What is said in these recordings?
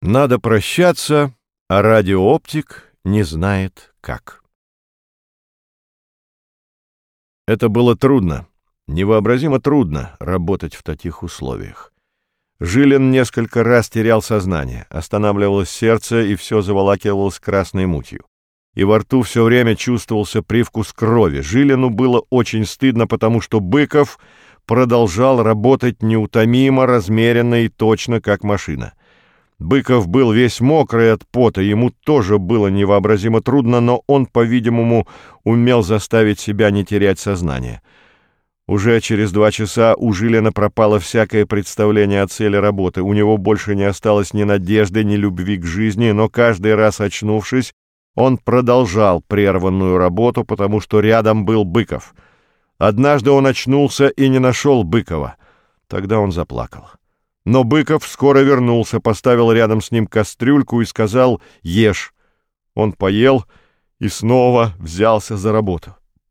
Надо прощаться, а радиооптик не знает как. Это было трудно, невообразимо трудно работать в таких условиях. Жилин несколько раз терял сознание, останавливалось сердце, и все заволакивалось красной мутью. И во рту все время чувствовался привкус крови. Жилину было очень стыдно, потому что Быков продолжал работать неутомимо, размеренно и точно, как машина. Быков был весь мокрый от пота, ему тоже было невообразимо трудно, но он, по-видимому, умел заставить себя не терять сознание. Уже через 2 часа у Жилина пропало всякое представление о цели работы, у него больше не осталось ни надежды, ни любви к жизни, но каждый раз очнувшись, он продолжал прерванную работу, потому что рядом был Быков. Однажды он очнулся и не нашел Быкова. Тогда он заплакал. Но Быков скоро вернулся, поставил рядом с ним кастрюльку и сказал «Ешь». Он поел и снова взялся за работу.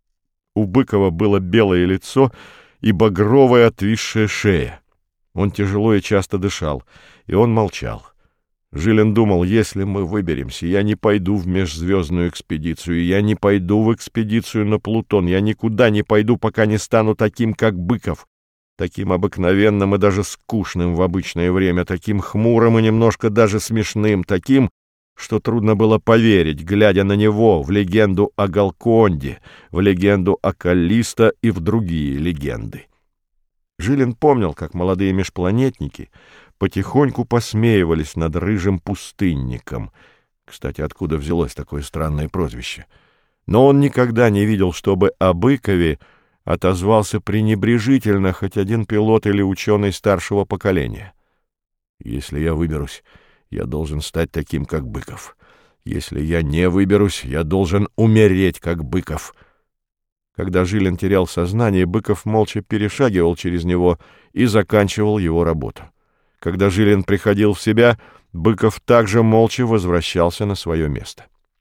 У Быкова было белое лицо и багровая отвисшая шея. Он тяжело и часто дышал, и он молчал. Жилин думал, если мы выберемся, я не пойду в межзвездную экспедицию, я не пойду в экспедицию на Плутон, я никуда не пойду, пока не стану таким, как Быков. Таким обыкновенным и даже скучным в обычное время, таким хмурым и немножко даже смешным, таким, что трудно было поверить, глядя на него, в легенду о Галконде, в легенду о Каллисто и в другие легенды. Жилин помнил, как молодые межпланетники потихоньку посмеивались над рыжим пустынником. Кстати, откуда взялось такое странное прозвище? Но он никогда не видел, чтобы о Быкове отозвался пренебрежительно хоть один пилот или ученый старшего поколения. «Если я выберусь, я должен стать таким, как Быков. Если я не выберусь, я должен умереть, как Быков». Когда Жилин терял сознание, Быков молча перешагивал через него и заканчивал его работу. Когда Жилин приходил в себя, Быков также молча возвращался на свое место.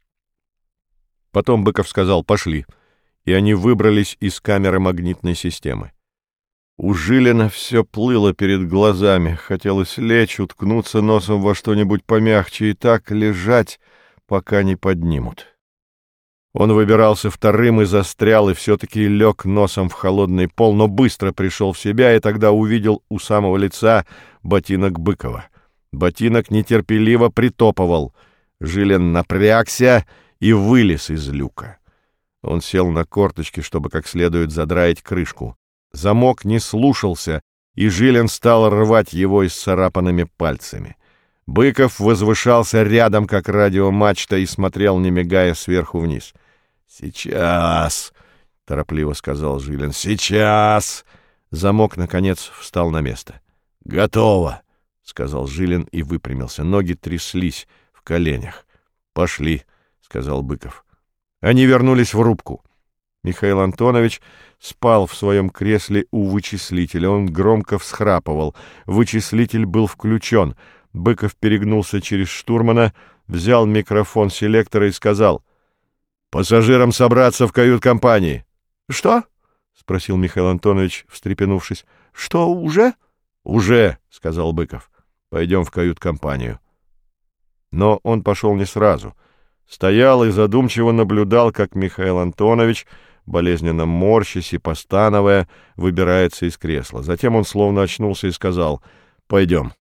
Потом Быков сказал «пошли», и они выбрались из камеры магнитной системы. У Жилина все плыло перед глазами, хотелось лечь, уткнуться носом во что-нибудь помягче и так лежать, пока не поднимут. Он выбирался вторым и застрял, и все-таки лег носом в холодный пол, но быстро пришел в себя и тогда увидел у самого лица ботинок Быкова. Ботинок нетерпеливо притопывал. Жилин напрягся и вылез из люка. Он сел на корточки, чтобы как следует задраить крышку. Замок не слушался, и Жилин стал рвать его исцарапанными пальцами. Быков возвышался рядом, как радиомачта, и смотрел, не мигая, сверху вниз. «Сейчас!» — торопливо сказал Жилин. «Сейчас!» Замок, наконец, встал на место. «Готово!» — сказал Жилин и выпрямился. Ноги тряслись в коленях. «Пошли!» — сказал Быков. Они вернулись в рубку. Михаил Антонович спал в своем кресле у вычислителя. Он громко всхрапывал. Вычислитель был включен. Быков перегнулся через штурмана, взял микрофон селектора и сказал: «Пассажирам собраться в кают-компании». «Что?» — спросил Михаил Антонович, встрепенувшись. «Что, уже?» «Уже», — сказал Быков. «Пойдем в кают-компанию». Но он пошел не сразу. Стоял и задумчиво наблюдал, как Михаил Антонович, болезненно морщась и постановая, выбирается из кресла. Затем он словно очнулся и сказал: «Пойдем».